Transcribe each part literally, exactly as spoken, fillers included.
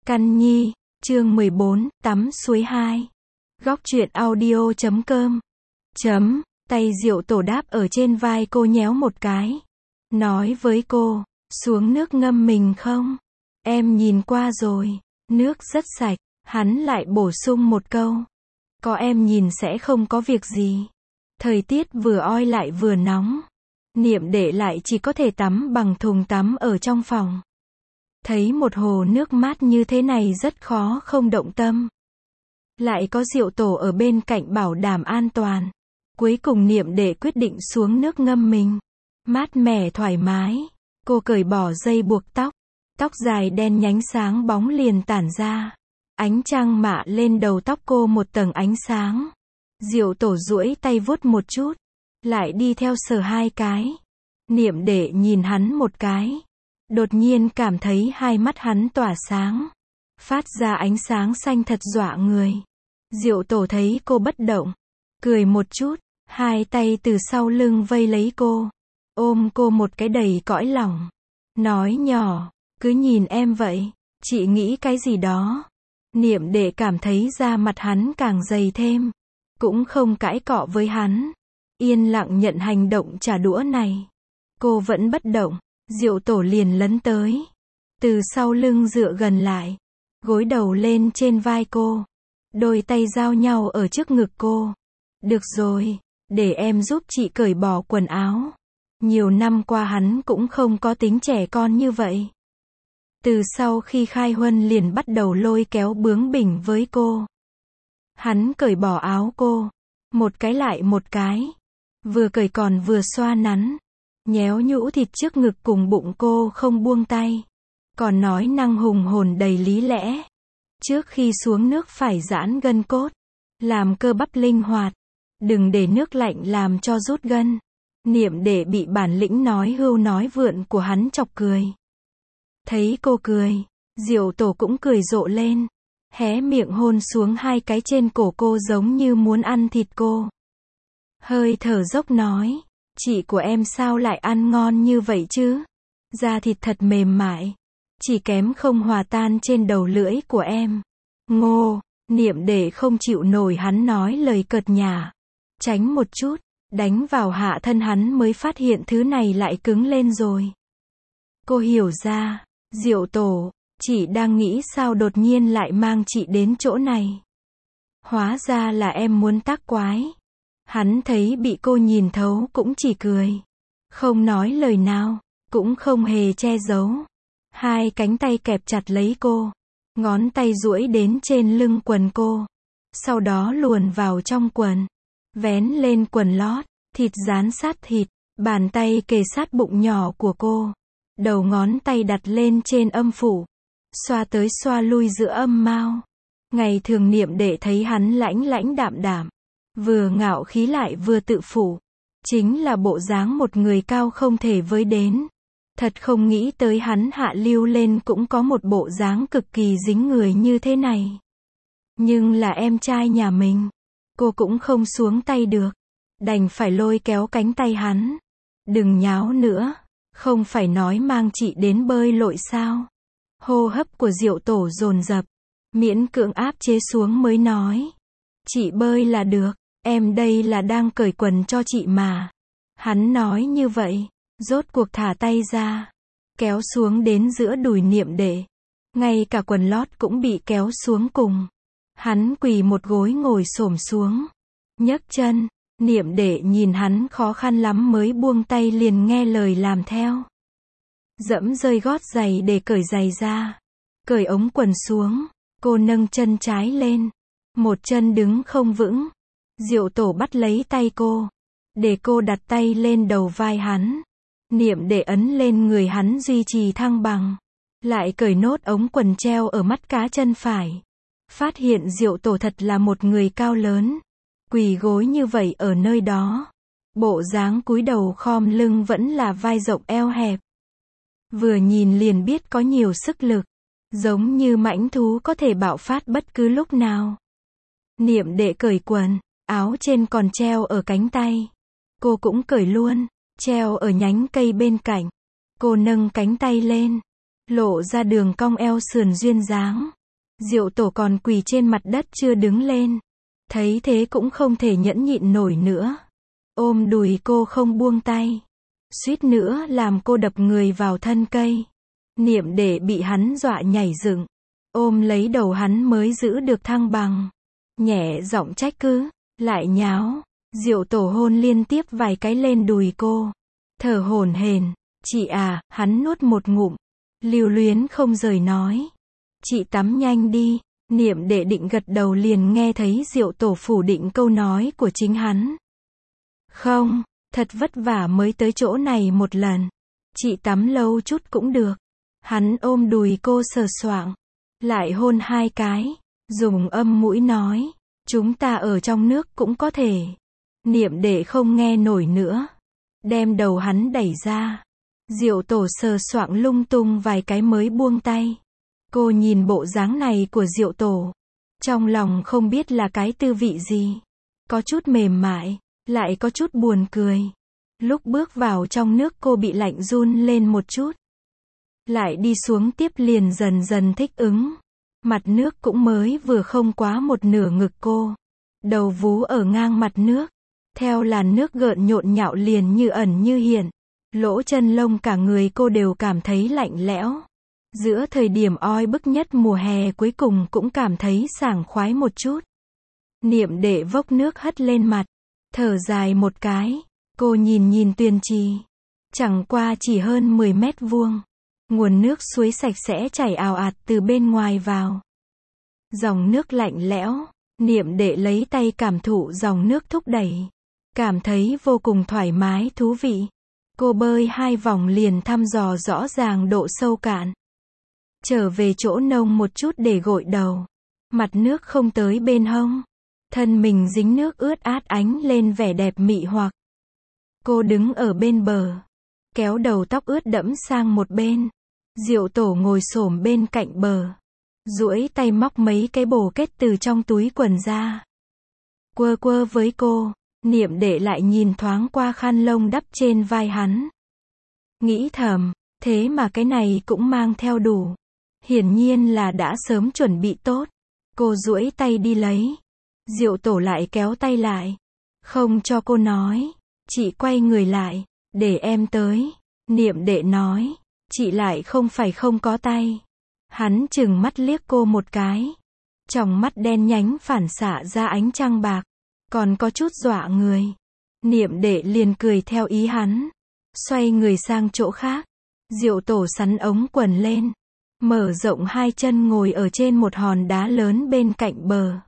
Căn Nhi, chương mười bốn, tắm suối hai. Góc truyện audio chấm com. Chấm, tay Diệu Tổ đáp ở trên vai cô nhéo một cái. Nói với cô, xuống nước ngâm mình không? Em nhìn qua rồi, nước rất sạch. Hắn lại bổ sung một câu. Có em nhìn sẽ không có việc gì. Thời tiết vừa oi lại vừa nóng. Niệm Đệ lại chỉ có thể tắm bằng thùng tắm ở trong phòng. Thấy một hồ nước mát như thế này rất khó không động tâm. Lại có Diệu Tổ ở bên cạnh bảo đảm an toàn. Cuối cùng Niệm Đệ quyết định xuống nước ngâm mình. Mát mẻ thoải mái. Cô cởi bỏ dây buộc tóc. Tóc dài đen nhánh sáng bóng liền tản ra. Ánh trăng mạ lên đầu tóc cô một tầng ánh sáng. Diệu Tổ duỗi tay vuốt một chút. Lại đi theo sờ hai cái. Niệm Đệ nhìn hắn một cái. Đột nhiên cảm thấy hai mắt hắn tỏa sáng. Phát ra ánh sáng xanh thật dọa người. Diệu Tổ thấy cô bất động. Cười một chút. Hai tay từ sau lưng vây lấy cô. Ôm cô một cái đầy cõi lòng. Nói nhỏ. Cứ nhìn em vậy. Chị nghĩ cái gì đó. Niệm Đệ cảm thấy da mặt hắn càng dày thêm. Cũng không cãi cọ với hắn. Yên lặng nhận hành động trả đũa này. Cô vẫn bất động. Diệu Tổ liền lấn tới. Từ sau lưng dựa gần lại. Gối đầu lên trên vai cô. Đôi tay giao nhau ở trước ngực cô. Được rồi. Để em giúp chị cởi bỏ quần áo. Nhiều năm qua hắn cũng không có tính trẻ con như vậy. Từ sau khi khai huân liền bắt đầu lôi kéo bướng bỉnh với cô. Hắn cởi bỏ áo cô. Một cái lại một cái. Vừa cởi còn vừa xoa nắn. Nhéo nhũ thịt trước ngực cùng bụng cô không buông tay. Còn nói năng hùng hồn đầy lý lẽ. Trước khi xuống nước phải giãn gân cốt. Làm cơ bắp linh hoạt. Đừng để nước lạnh làm cho rút gân. Niệm Đệ bị bản lĩnh nói hưu nói vượn của hắn chọc cười. Thấy cô cười. Diệu Tổ cũng cười rộ lên. Hé miệng hôn xuống hai cái trên cổ cô giống như muốn ăn thịt cô. Hơi thở dốc nói. Chị của em sao lại ăn ngon như vậy chứ? Da thịt thật mềm mại. Chỉ kém không hòa tan trên đầu lưỡi của em. Ngô, Niệm Đệ không chịu nổi hắn nói lời cợt nhả. Tránh một chút, đánh vào hạ thân hắn mới phát hiện thứ này lại cứng lên rồi. Cô hiểu ra, Diệu Tổ, chị đang nghĩ sao đột nhiên lại mang chị đến chỗ này. Hóa ra là em muốn tác quái. Hắn thấy bị cô nhìn thấu cũng chỉ cười. Không nói lời nào, cũng không hề che giấu. Hai cánh tay kẹp chặt lấy cô. Ngón tay duỗi đến trên lưng quần cô. Sau đó luồn vào trong quần. Vén lên quần lót, thịt dán sát thịt. Bàn tay kề sát bụng nhỏ của cô. Đầu ngón tay đặt lên trên âm phủ. Xoa tới xoa lui giữa âm mao. Ngày thường Niệm Đệ thấy hắn lãnh lãnh đạm đạm. Vừa ngạo khí lại vừa tự phụ. Chính là bộ dáng một người cao không thể với đến. Thật không nghĩ tới hắn hạ lưu lên cũng có một bộ dáng cực kỳ dính người như thế này. Nhưng là em trai nhà mình. Cô cũng không xuống tay được. Đành phải lôi kéo cánh tay hắn. Đừng nháo nữa. Không phải nói mang chị đến bơi lội sao? Hô hấp của Diệu Tổ dồn dập. Miễn cưỡng áp chế xuống mới nói. Chị bơi là được. Em đây là đang cởi quần cho chị mà. Hắn nói như vậy. Rốt cuộc thả tay ra. Kéo xuống đến giữa đùi Niệm Đệ. Ngay cả quần lót cũng bị kéo xuống cùng. Hắn quỳ một gối ngồi xổm xuống. Nhấc chân. Niệm Đệ nhìn hắn khó khăn lắm mới buông tay liền nghe lời làm theo. Dẫm rơi gót giày để cởi giày ra. Cởi ống quần xuống. Cô nâng chân trái lên. Một chân đứng không vững. Diệu Tổ bắt lấy tay cô. Để cô đặt tay lên đầu vai hắn. Niệm Đệ ấn lên người hắn duy trì thăng bằng. Lại cởi nốt ống quần treo ở mắt cá chân phải. Phát hiện Diệu Tổ thật là một người cao lớn. Quỳ gối như vậy ở nơi đó. Bộ dáng cúi đầu khom lưng vẫn là vai rộng eo hẹp. Vừa nhìn liền biết có nhiều sức lực. Giống như mãnh thú có thể bạo phát bất cứ lúc nào. Niệm Đệ cởi quần. Áo trên còn treo ở cánh tay. Cô cũng cởi luôn. Treo ở nhánh cây bên cạnh. Cô nâng cánh tay lên. Lộ ra đường cong eo sườn duyên dáng. Diệu Tổ còn quỳ trên mặt đất chưa đứng lên. Thấy thế cũng không thể nhẫn nhịn nổi nữa. Ôm đùi cô không buông tay. Suýt nữa làm cô đập người vào thân cây. Niệm Đệ bị hắn dọa nhảy dựng. Ôm lấy đầu hắn mới giữ được thăng bằng. Nhẹ giọng trách cứ, lại nháo. Diệu Tổ hôn liên tiếp vài cái lên đùi cô. Thở hổn hển, chị à, hắn nuốt một ngụm. Lưu luyến không rời nói. Chị tắm nhanh đi. Niệm Đệ định gật đầu liền nghe thấy Diệu Tổ phủ định câu nói của chính hắn. Không, thật vất vả mới tới chỗ này một lần. Chị tắm lâu chút cũng được. Hắn ôm đùi cô sờ soạng. Lại hôn hai cái. Dùng âm mũi nói. Chúng ta ở trong nước cũng có thể. Niệm Đệ không nghe nổi nữa. Đem đầu hắn đẩy ra. Diệu Tổ sờ soạng lung tung vài cái mới buông tay. Cô nhìn bộ dáng này của Diệu Tổ. Trong lòng không biết là cái tư vị gì. Có chút mềm mại, lại có chút buồn cười. Lúc bước vào trong nước cô bị lạnh run lên một chút. Lại đi xuống tiếp liền dần dần thích ứng. Mặt nước cũng mới vừa không quá một nửa ngực cô. Đầu vú ở ngang mặt nước. Theo làn nước gợn nhộn nhạo liền như ẩn như hiện. Lỗ chân lông cả người cô đều cảm thấy lạnh lẽo. Giữa thời điểm oi bức nhất mùa hè cuối cùng cũng cảm thấy sảng khoái một chút. Niệm Đệ vốc nước hất lên mặt. Thở dài một cái. Cô nhìn nhìn tuyền trì. Chẳng qua chỉ hơn mười mét vuông. Nguồn nước suối sạch sẽ chảy ào ạt từ bên ngoài vào. Dòng nước lạnh lẽo. Niệm Đệ lấy tay cảm thụ dòng nước thúc đẩy. Cảm thấy vô cùng thoải mái thú vị. Cô bơi hai vòng liền thăm dò rõ ràng độ sâu cạn. Trở về chỗ nông một chút để gội đầu. Mặt nước không tới bên hông. Thân mình dính nước ướt át ánh lên vẻ đẹp mị hoặc. Cô đứng ở bên bờ. Kéo đầu tóc ướt đẫm sang một bên. Diệu Tổ ngồi xổm bên cạnh bờ. Duỗi tay móc mấy cái bồ kết từ trong túi quần ra. Quơ quơ với cô. Niệm Đệ lại nhìn thoáng qua khăn lông đắp trên vai hắn. Nghĩ thầm, thế mà cái này cũng mang theo đủ. Hiển nhiên là đã sớm chuẩn bị tốt. Cô duỗi tay đi lấy. Diệu Tổ lại kéo tay lại. Không cho cô nói. Chị quay người lại. Để em tới. Niệm Đệ nói. Chị lại không phải không có tay. Hắn chừng mắt liếc cô một cái. Trong mắt đen nhánh phản xạ ra ánh trăng bạc. Còn có chút dọa người. Niệm Đệ liền cười theo ý hắn. Xoay người sang chỗ khác. Diệu Tổ sắn ống quần lên. Mở rộng hai chân ngồi ở trên một hòn đá lớn bên cạnh bờ.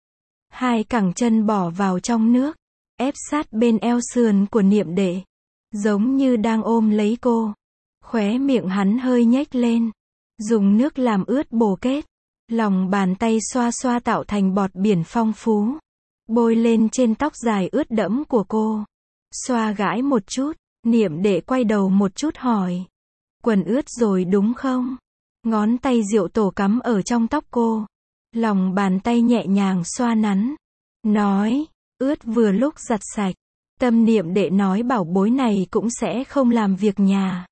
Hai cẳng chân bỏ vào trong nước. Ép sát bên eo sườn của Niệm Đệ. Giống như đang ôm lấy cô. Khóe miệng hắn hơi nhếch lên. Dùng nước làm ướt bồ kết. Lòng bàn tay xoa xoa tạo thành bọt biển phong phú. Bôi lên trên tóc dài ướt đẫm của cô. Xoa gãi một chút. Niệm Đệ quay đầu một chút hỏi. Quần ướt rồi đúng không? Ngón tay Diệu Tổ cắm ở trong tóc cô. Lòng bàn tay nhẹ nhàng xoa nắn. Nói, ướt vừa lúc giặt sạch. Tâm Niệm Đệ nói bảo bối này cũng sẽ không làm việc nhà.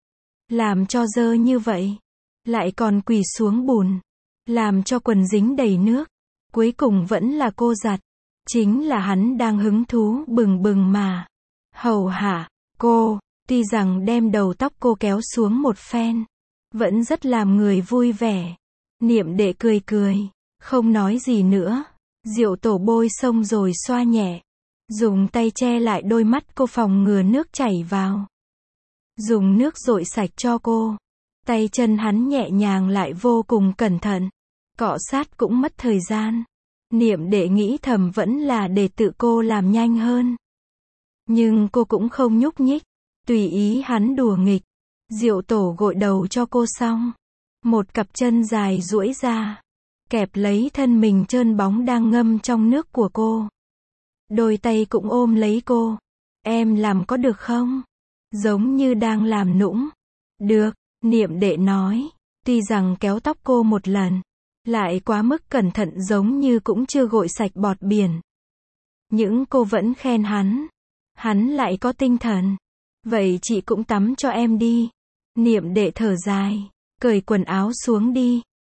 Làm cho dơ như vậy. Lại còn quỳ xuống bùn. Làm cho quần dính đầy nước. Cuối cùng vẫn là cô giặt. Chính là hắn đang hứng thú bừng bừng mà. Hầu hạ, cô, tuy rằng đem đầu tóc cô kéo xuống một phen. Vẫn rất làm người vui vẻ. Niệm Đệ cười cười. Không nói gì nữa. Diệu Tổ bôi xong rồi xoa nhẹ. Dùng tay che lại đôi mắt cô phòng ngừa nước chảy vào. Dùng nước dội sạch cho cô. Tay chân hắn nhẹ nhàng lại vô cùng cẩn thận. Cọ sát cũng mất thời gian. Niệm Đệ nghĩ thầm vẫn là để tự cô làm nhanh hơn. Nhưng cô cũng không nhúc nhích. Tùy ý hắn đùa nghịch. Diệu Tổ gội đầu cho cô xong. Một cặp chân dài duỗi ra. Kẹp lấy thân mình trơn bóng đang ngâm trong nước của cô. Đôi tay cũng ôm lấy cô. Em làm có được không? Giống như đang làm nũng. Được, Niệm Đệ nói. Tuy rằng kéo tóc cô một lần. Lại quá mức cẩn thận giống như cũng chưa gội sạch bọt biển. Nhưng cô vẫn khen hắn. Hắn lại có tinh thần. Vậy chị cũng tắm cho em đi. Niệm Đệ thở dài. Cởi quần áo xuống đi.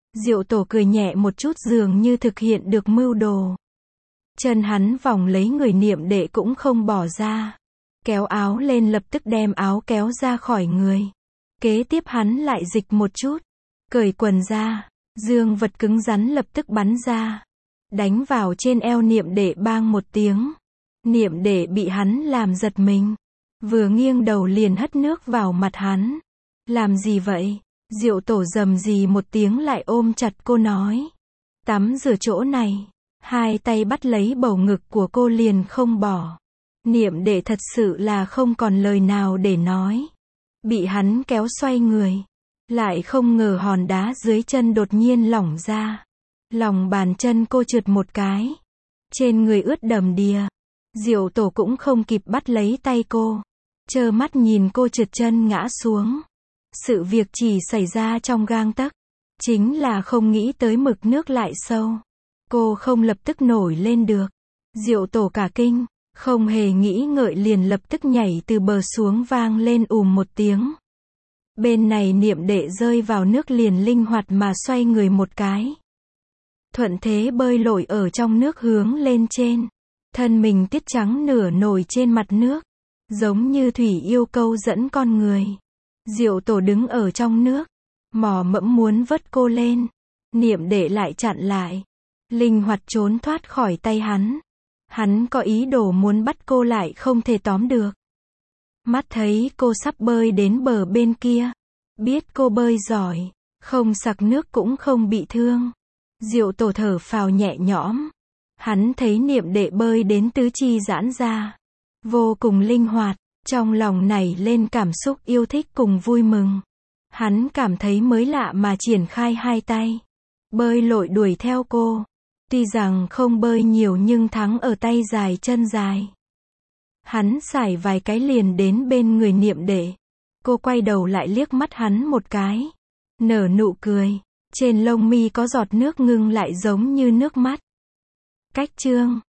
Diệu Tổ cười nhẹ một chút dường như thực hiện được mưu đồ. Chân hắn vòng lấy người niệm đệ cũng không bỏ ra. Kéo áo lên lập tức đem áo kéo ra khỏi người. Kế tiếp hắn lại dịch một chút. Cởi quần ra. Dương vật cứng rắn lập tức bắn ra. Đánh vào trên eo niệm đệ bang một tiếng. Niệm đệ bị hắn làm giật mình. Vừa nghiêng đầu liền hất nước vào mặt hắn. Làm gì vậy? Diệu Tổ rầm rì một tiếng lại ôm chặt cô nói. Tắm rửa chỗ này. Hai tay bắt lấy bầu ngực của cô liền không bỏ. Niệm đệ thật sự là không còn lời nào để nói. Bị hắn kéo xoay người. Lại không ngờ hòn đá dưới chân đột nhiên lỏng ra. Lòng bàn chân cô trượt một cái. Trên người ướt đầm đìa. Diệu Tổ cũng không kịp bắt lấy tay cô. Trơ mắt nhìn cô trượt chân ngã xuống. Sự việc chỉ xảy ra trong gang tấc. Chính là không nghĩ tới mực nước lại sâu. Cô không lập tức nổi lên được. Diệu Tổ cả kinh. Không hề nghĩ ngợi liền lập tức nhảy từ bờ xuống vang lên ùm một tiếng. Bên này niệm đệ rơi vào nước liền linh hoạt mà xoay người một cái. Thuận thế bơi lội ở trong nước hướng lên trên. Thân mình tiết trắng nửa nổi trên mặt nước. Giống như thủy yêu câu dẫn con người. Diệu Tổ đứng ở trong nước. Mò mẫm muốn vớt cô lên. Niệm đệ lại chặn lại. Linh hoạt trốn thoát khỏi tay hắn. Hắn có ý đồ muốn bắt cô lại không thể tóm được. Mắt thấy cô sắp bơi đến bờ bên kia. Biết cô bơi giỏi. Không sặc nước cũng không bị thương. Diệu Tổ thở phào nhẹ nhõm. Hắn thấy niệm đệ bơi đến tứ chi giãn ra. Vô cùng linh hoạt. Trong lòng nảy lên cảm xúc yêu thích cùng vui mừng. Hắn cảm thấy mới lạ mà triển khai hai tay. Bơi lội đuổi theo cô. Tuy rằng không bơi nhiều nhưng thắng ở tay dài chân dài. Hắn sải vài cái liền đến bên người niệm đệ. Cô quay đầu lại liếc mắt hắn một cái. Nở nụ cười. Trên lông mi có giọt nước ngưng lại giống như nước mắt. Cách chương